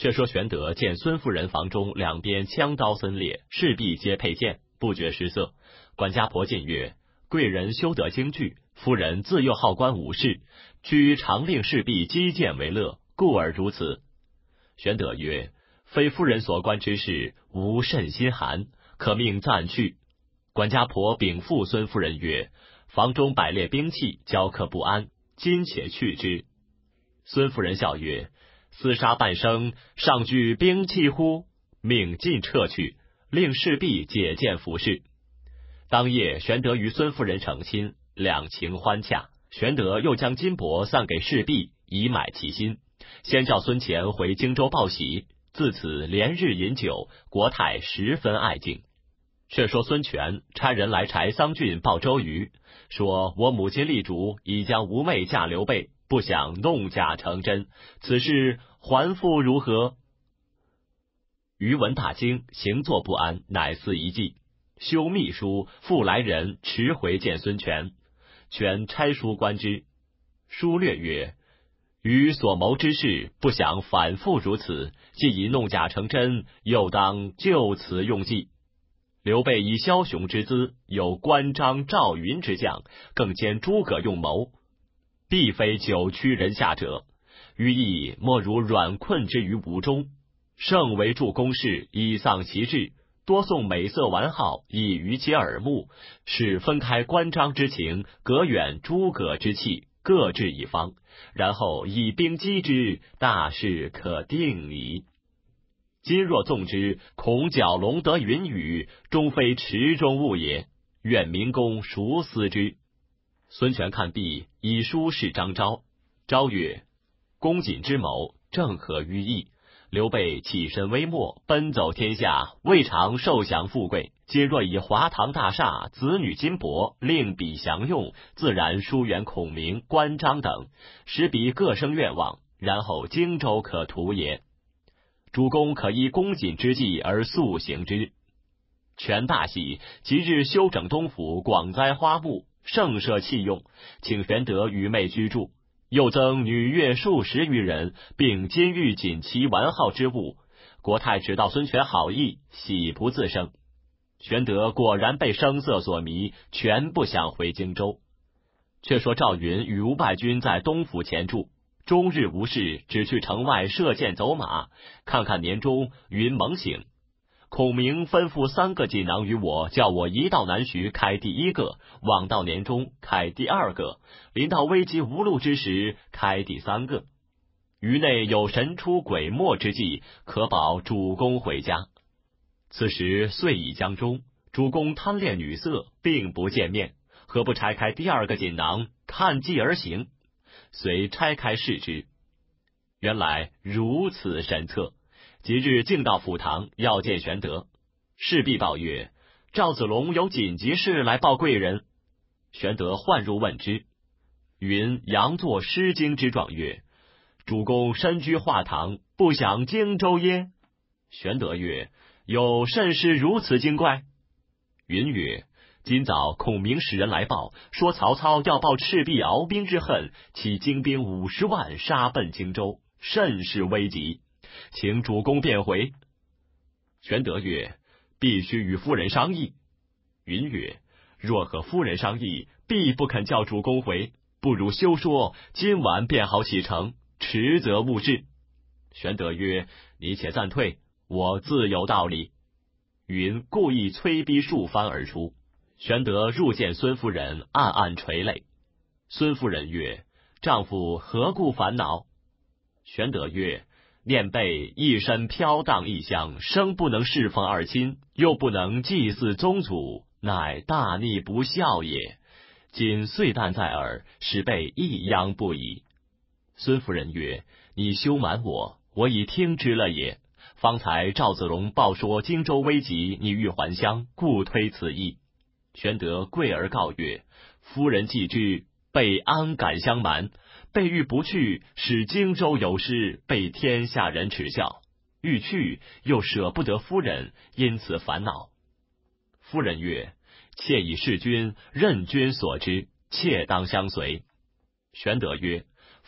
却说玄德见孙夫人房中两边枪刀森列，势必皆佩剑，不觉失色。管家婆进曰：贵人修得京剧，夫人自幼好观武士，居常令侍婢击剑为乐，故而如此。玄德曰：非夫人所观之事，吾甚心寒，可命暂去。管家婆禀复孙夫人曰：房中摆列兵器，交客不安，今且去之。孙夫人笑曰：厮杀半生，尚惧兵器乎？命尽撤去，令侍婢解剑服侍。当夜，玄德与孙夫人成亲，两情欢洽。玄德又将金帛散给侍婢，以买其心。先叫孙乾回荆州报喜，自此连日饮酒，国泰十分爱敬。却说孙权差人来柴桑郡报周瑜，说我母亲立主已将吾妹嫁刘备，不想弄假成真，此事还复如何？瑜闻大惊，行坐不安，乃思一计，修密书，复来人迟回见孙权。权差书观之，书略曰：余所谋之事，不想反复如此，既已弄假成真，又当就此用计。刘备以枭雄之姿，有关张赵云之将，更兼诸葛用谋，必非久屈人下者。余意莫如软困之于吴中，胜为助攻势，以丧其志，多送美色玩好，以娱其耳目，使分开关张之情，隔远诸葛之气，各置一方，然后以兵击之，大事可定矣。今若纵之，恐蛟龙得云雨，终非池中物也。愿明公孰思之？孙权看毕，以书示张昭。昭曰：公瑾之谋，正合于意。刘备起身微末，奔走天下，未尝受享富贵。今若以华堂大厦、子女金帛，令彼享用，自然疏远孔明、关张等，使彼各生愿望，然后荆州可图也。主公可依公瑾之计而速行之。权大喜，即日修整东府，广栽花木，盛设器用，请玄德与妹居住，又增女乐数十余人，并金玉锦旗玩好之物。国泰知道孙权好意，喜不自胜。玄德果然被声色所迷，全不想回荆州。却说赵云与吴败军在东府前住，终日无事，只去城外射箭走马。看看年中，云猛醒。孔明吩咐3个锦囊于我，叫我一到南徐开第1个，往到年中开第2个，临到危急无路之时开第3个。于内有神出鬼没之计，可保主公回家。此时岁已将终，主公贪恋女色，并不见面，何不拆开第2个锦囊，看计而行？遂拆开视之，原来如此神策。即日径到府堂，要见玄德。侍婢报曰：赵子龙有紧急事来报贵人。玄德唤入问之。云佯作失惊之状曰：主公身居华堂，不享荆州耶？玄德曰：有甚事如此惊怪？云曰：今早孔明使人来报，说曹操要报赤壁鏖兵之恨，起精兵50万杀奔荆州，甚是危急，请主公便回。玄德曰：必须与夫人商议。云曰：若和夫人商议，必不肯叫主公回，不如休说，今晚便好启程，迟则误事。玄德曰：你且暂退，我自有道理。云故意催逼数番而出。玄德入见孙夫人，暗暗垂泪。孙夫人曰：丈夫何故烦恼？玄德曰：念备一身飘荡异乡，生不能侍奉二亲，又不能祭祀宗祖，乃大逆不孝也。今岁旦在耳，使备异殃不已。孙夫人曰：你休瞒我，我已听之了也。方才赵子龙报说荆州危急，你欲还乡，故推此意。玄德跪而告曰：夫人既知，备安敢相瞒？备欲不去，使荆州有失，被天下人耻笑；欲去，又舍不得夫人，因此烦恼。夫人曰：妾以事君，任君所知，妾当相随。玄德曰：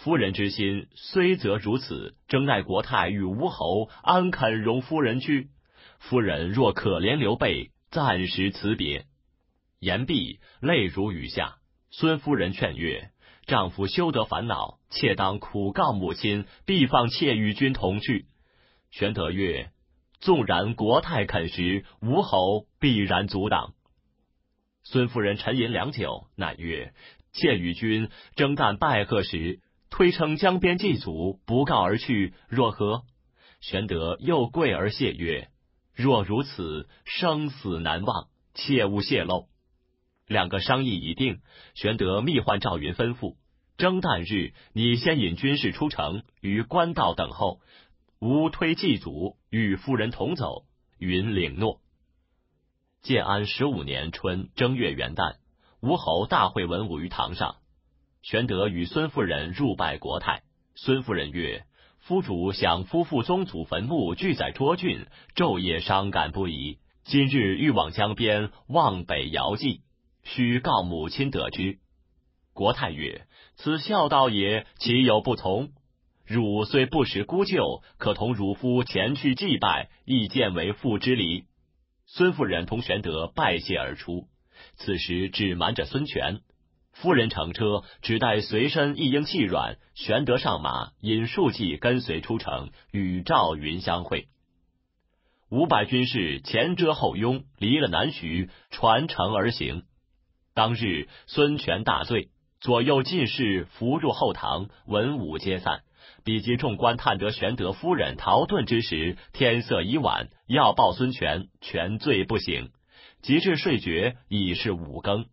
夫人之心虽则如此，争奈国泰与吴侯，安肯容夫人去？夫人若可怜刘备，暂时辞别。言毕，泪如雨下。孙夫人劝曰：丈夫休得烦恼，妾当苦告母亲，必放妾与君同去。玄德曰：纵然国泰肯时，吴侯必然阻挡。孙夫人沉吟良久，乃曰：妾与君征旦拜贺时，推称江边祭祖，不告而去，若何？玄德又跪而谢曰：若如此，生死难忘，切勿泄露。两个商议已定，玄德密唤赵云吩咐：征旦日，你先引军士出城，于官道等候，吾推祭祖，与夫人同走。云领诺。建安15年春正月元旦，吴侯大会文武于堂上。玄德与孙夫人入拜国泰。孙夫人曰：夫主想夫妇宗祖坟墓俱在涿郡，昼夜伤感不已。今日欲往江边望北遥祭，须告母亲得知。国泰曰：此孝道也，岂有不从？汝虽不识姑舅，可同汝夫前去祭拜，亦见为父之礼。孙夫人同玄德拜谢而出。此时只瞒着孙权。夫人乘车，只带随身一应气软，玄德上马，引数骑跟随出城，与赵云相会。500军士前遮后拥，离了南徐，传城而行。当日孙权大醉，左右进士扶入后堂，文武皆散。比及众官探得玄德夫人逃遁之时，天色已晚，要报孙权，权醉不醒，及至睡觉，已是5更。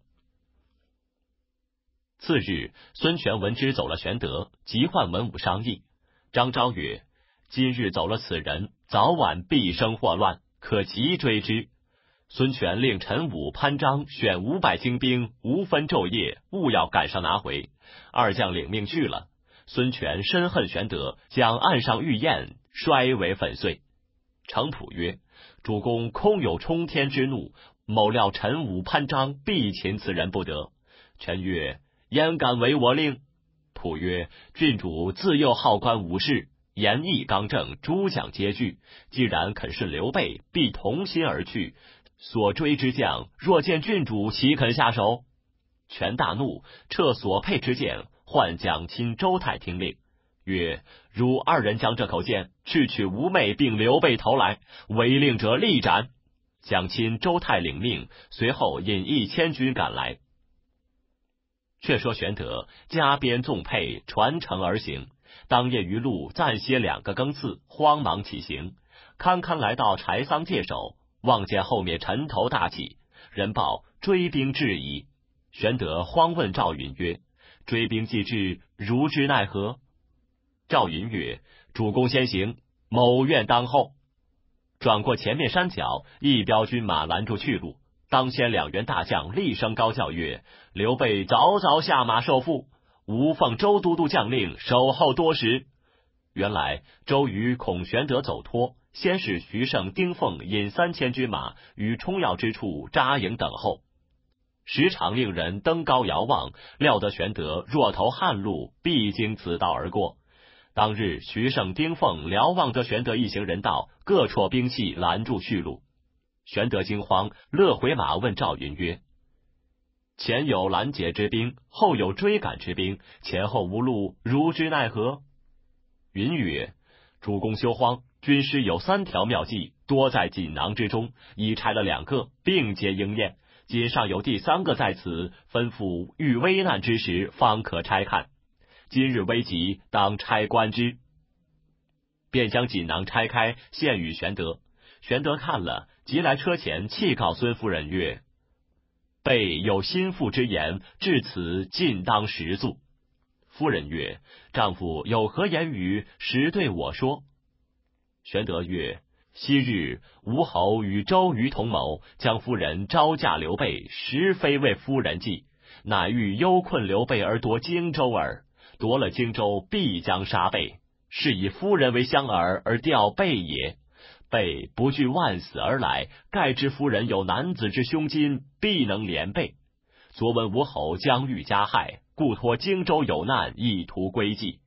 次日，孙权闻之走了玄德，即唤文武商议。张昭曰：今日走了此人，早晚必生祸乱，可急追之。孙权令陈武、潘璋选500精兵，无分昼夜，务要赶上拿回。二将领命去了。孙权深恨玄德，将岸上玉砚摔为粉碎。程普曰：主公空有冲天之怒，某料陈武、潘璋必擒此人不得。权曰：焉敢违我令？普曰：郡主自幼好观武士，言义刚正，诸将皆惧。既然肯顺刘备，必同心而去。所追之将，若见郡主，岂肯下手？权大怒，撤所佩之剑，唤蒋钦、周泰听令，曰：汝二人将这口剑去取吴妹并刘备头来，违令者立斩。蒋钦、周泰领命，随后引1000军赶来。却说玄德加鞭纵辔，传承而行。当夜于路暂歇2个更次，慌忙起行。堪堪来到柴桑界首，望见后面尘头大起，人报追兵至矣。玄德慌问赵云曰：追兵既至，如之奈何？赵云曰：主公先行，某愿当后。转过前面山脚，一彪军马拦住去路。当先2员大将厉声高叫曰：刘备早早下马受缚，吾奉周都督将令，守候多时。原来周瑜恐玄德走脱，先使徐盛、丁奉引3000军马于冲要之处扎营等候。时常令人登高遥望，料得玄德若投汉路，必经此道而过。当日徐盛、丁奉瞭望得玄德一行人到，各绰兵器拦住去路。玄德惊慌，勒回马问赵云曰：前有拦截之兵，后有追赶之兵，前后无路，如之奈何？云曰：主公休慌，军师有3条妙计，多在锦囊之中，已拆了2个，并皆应验。今尚有第3个在此，吩咐遇危难之时方可拆看。今日危急，当拆观之。便将锦囊拆开，献与玄德。玄德看了，即来车前泣告孙夫人曰：备有心腹之言，至此尽当实诉。夫人曰：丈夫有何言语，实对我说。玄德曰：昔日吴侯与周瑜同谋，将夫人招嫁刘备，实非为夫人计，乃欲忧困刘备而夺荆州耳。夺了荆州，必将杀备，是以夫人为香饵而吊备也。备不惧万死而来，盖知夫人有男子之胸襟，必能连备。昨闻吴侯将欲加害，故托荆州有难，意图归计。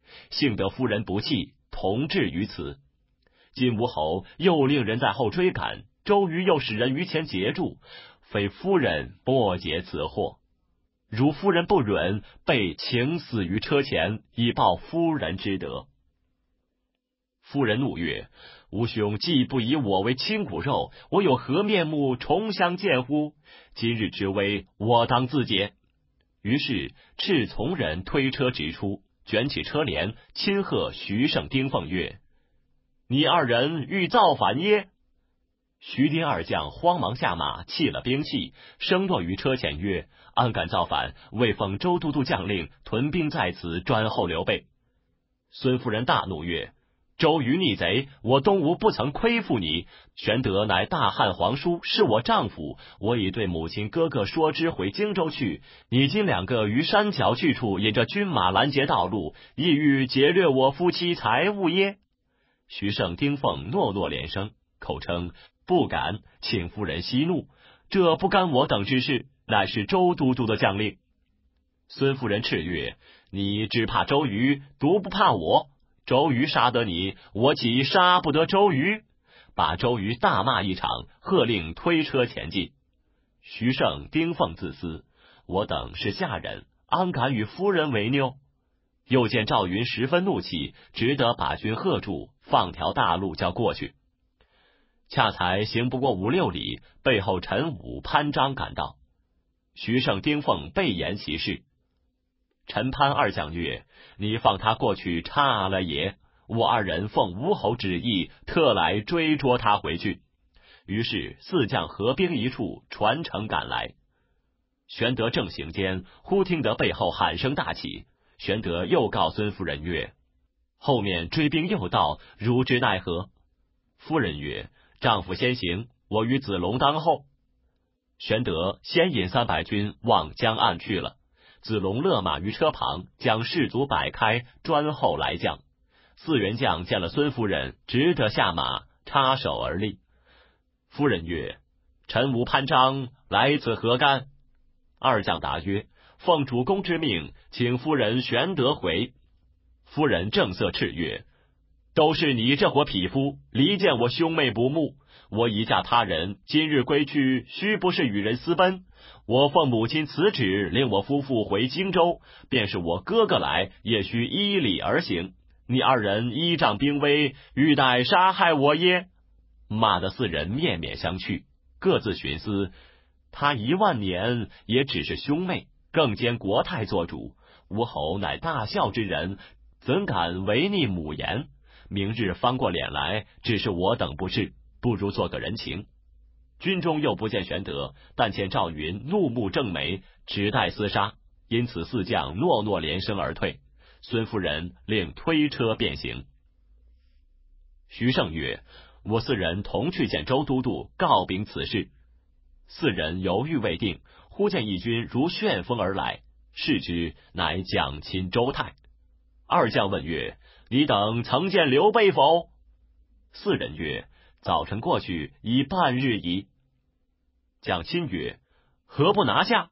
幸得夫人不弃，同至于此。今吴侯又令人在后追赶，周瑜又使人于前截住，非夫人莫解此祸。如夫人不允，被请死于车前，以报夫人之德。”夫人怒曰：“吾兄既不以我为亲骨肉，我有何面目重相见乎？今日之危，我当自解。”于是斥从人推车直出，卷起车帘，亲贺徐盛、丁奉曰：“你二人欲造反耶？”徐丁二将慌忙下马，弃了兵器，声落于车前曰：“安敢造反？未奉周都督将令，屯兵在此，专候刘备。”孙夫人大怒曰：“周瑜逆贼，我东吴不曾亏负你。玄德乃大汉皇叔，是我丈夫，我已对母亲哥哥说之回荆州去。你今两个于山脚去处，引着军马拦截道路，意欲劫掠我夫妻财物耶？”徐盛、丁奉诺诺连声，口称不敢，请夫人息怒，这不干我等之事，乃是周都督的将令。孙夫人叱曰：“你只怕周瑜，独不怕我。周瑜杀得你，我岂杀不得周瑜？”把周瑜大骂一场，喝令推车前进。徐盛、丁奉自私，我等是下人，安敢与夫人为拗？又见赵云十分怒气，只得把军喝住，放条大路叫过去。恰才行不过5-6里，背后陈武、潘璋赶到。徐盛、丁奉备言其事。陈潘二将曰：“你放他过去差了也，我二人奉吴侯旨意，特来追捉他回去。”于是四将合兵一处，传承赶来。玄德正行间，忽听得背后喊声大起。玄德又告孙夫人曰：“后面追兵又到，如之奈何？”夫人曰：“丈夫先行，我与子龙当后。”玄德先引300军往江岸去了。子龙勒马于车旁，将士卒摆开，专候来将。4员将见了孙夫人，只得下马，插手而立。夫人曰：“陈武、潘璋来此何干？”二将答曰：“奉主公之命，请夫人玄德回。”夫人正色叱曰：“都是你这伙匹夫，离间我兄妹不睦。我已嫁他人，今日归去，须不是与人私奔？我奉母亲辞旨，令我夫妇回荆州，便是我哥哥来，也须依礼而行。你二人依仗兵威，欲待杀害我耶？”骂得4人面面相觑，各自寻思：他10000年也只是兄妹，更兼国泰做主。吴侯乃大孝之人，怎敢违逆母言？明日翻过脸来，只是我等不是，不如做个人情。军中又不见玄德，但见赵云怒目正眉，只待厮杀，因此4将诺诺连声而退。孙夫人令推车便行。徐盛曰：“我4人同去见周都督，告禀此事。”4人犹豫未定，忽见一军如旋风而来，视之，乃蒋钦、周泰。二将问曰：“你等曾见刘备否？”4人曰：“早晨过去，已半日矣。”蒋钦曰：“何不拿下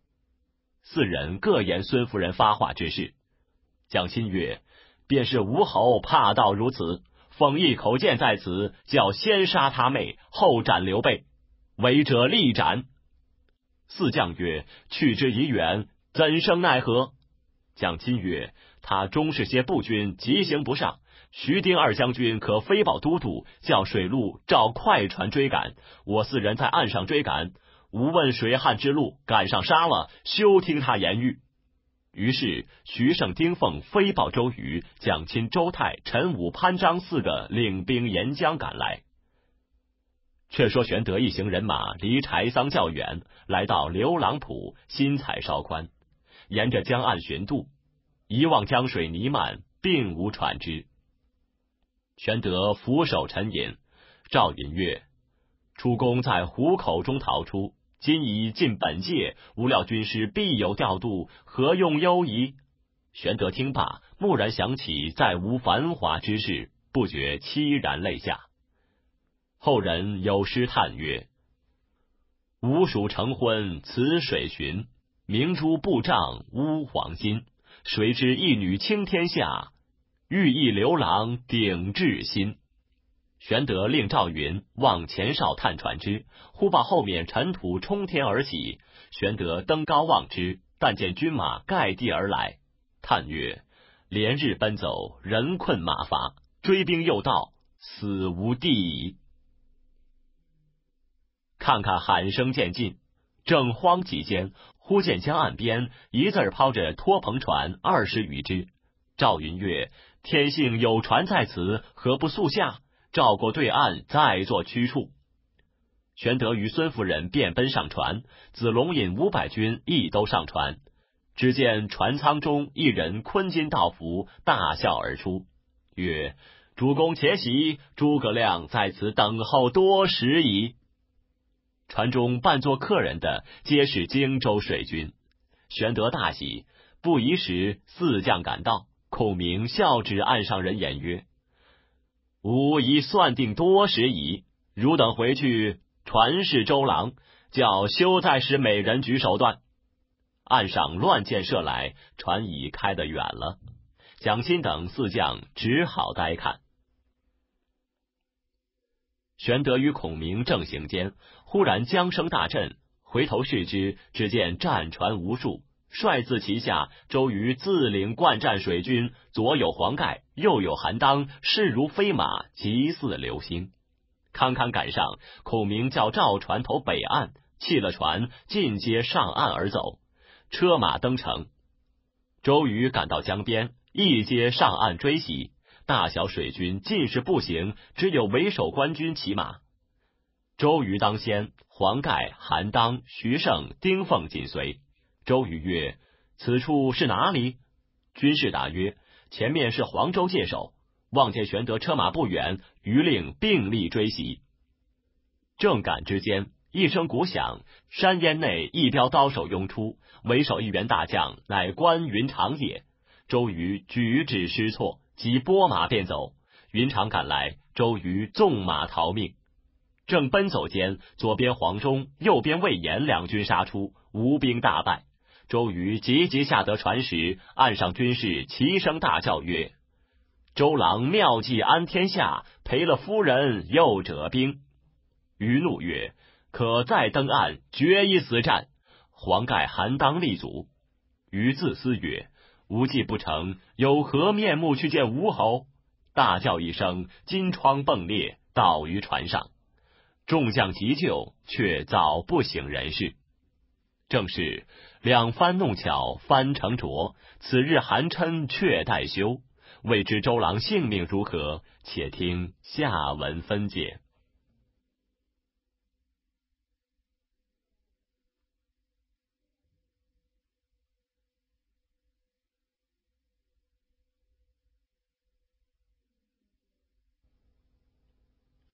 ？”4人各言孙夫人发话之事。蒋钦曰：“便是吴侯怕到如此，封一口剑在此，叫先杀他妹，后斩刘备，违者立斩。”4将曰：“去之已远，怎生奈何？”蒋钦曰：“他终是些步军，急行不上。徐丁二将军可飞报都督，叫水路召快船追赶。我4人在岸上追赶，无问水旱之路，赶上杀了，休听他言语。”于是徐盛、丁奉飞报周瑜，蒋钦、周泰、陈武、潘璋4个领兵沿江赶来。却说玄德一行人马离柴桑较远，来到刘郎浦，心采稍宽，沿着江岸寻渡，一望江水弥漫，并无船只。玄德俯首沉吟，赵云曰：“楚公在虎口中逃出，今已尽本界，无料军师必有调度，何用忧疑？”玄德听罢，蓦然想起再无繁华之事，不觉凄然泪下。后人有诗叹曰：“吴蜀成婚辞水寻，明珠布帐乌黄金。谁知一女倾天下， 欲意刘郎鼎至心。玄德令赵云往前哨探船之，忽报后面尘土冲天而起。玄德登高望之，但见军马盖地而来。叹曰：连日奔走，人困马乏，追兵又到，死无地矣。看看喊声渐近，正慌急间，忽见江岸边一字抛着拖篷船20余只。赵云曰：天幸有船在此，何不速下，照过对岸，再作驱处。玄德与孙夫人便奔上船，子龙引500军亦都上船。只见船舱中一人昆巾道服，大笑而出，曰：主公且喜，诸葛亮在此等候多时矣。船中扮作客人的皆是荆州水军。玄德大喜，不疑时，四将赶到。孔明笑指岸上人言曰：吾已算定多时矣，汝等回去传示周郎，叫休再使美人举手段。岸上乱箭射来，船已开得远了。蒋钦等4将只好呆看。玄德与孔明正行间，忽然江声大震，回头视之，只见战船无数，帅字旗下，周瑜自领惯战水军，左有黄盖，右有韩当，势如飞马，急似流星。堪堪赶上，孔明叫赵船投北岸，弃了船，尽皆上岸而走。车马登城，周瑜赶到江边，一皆上岸追袭。大小水军尽是步行，只有为首官军骑马。周瑜当先，黄盖、韩当、徐盛、丁奉紧随。周瑜曰：此处是哪里？军士答曰：前面是黄州界首。望见玄德车马不远，瑜令并力追袭。正赶之间，一声鼓响，山烟内一彪刀手拥出，为首一员大将，乃关云长也。周瑜举止失措，即拨马便走。云长赶来，周瑜纵马逃命。正奔走间，左边黄忠，右边魏延两军杀出，吴兵大败。周瑜急急下得船时，岸上军士齐声大叫曰：周郎妙计安天下，赔了夫人又折兵。瑜怒曰：可再登岸，决一死战。黄盖、韩当立阻。瑜自思曰：无计不成，有何面目去见吴侯？大叫一声，金疮迸裂，倒于船上。众将急救，却早不省人事。正是两番弄巧，翻成拙，此日寒琛却待休。未知周郎性命如何？且听下文分解。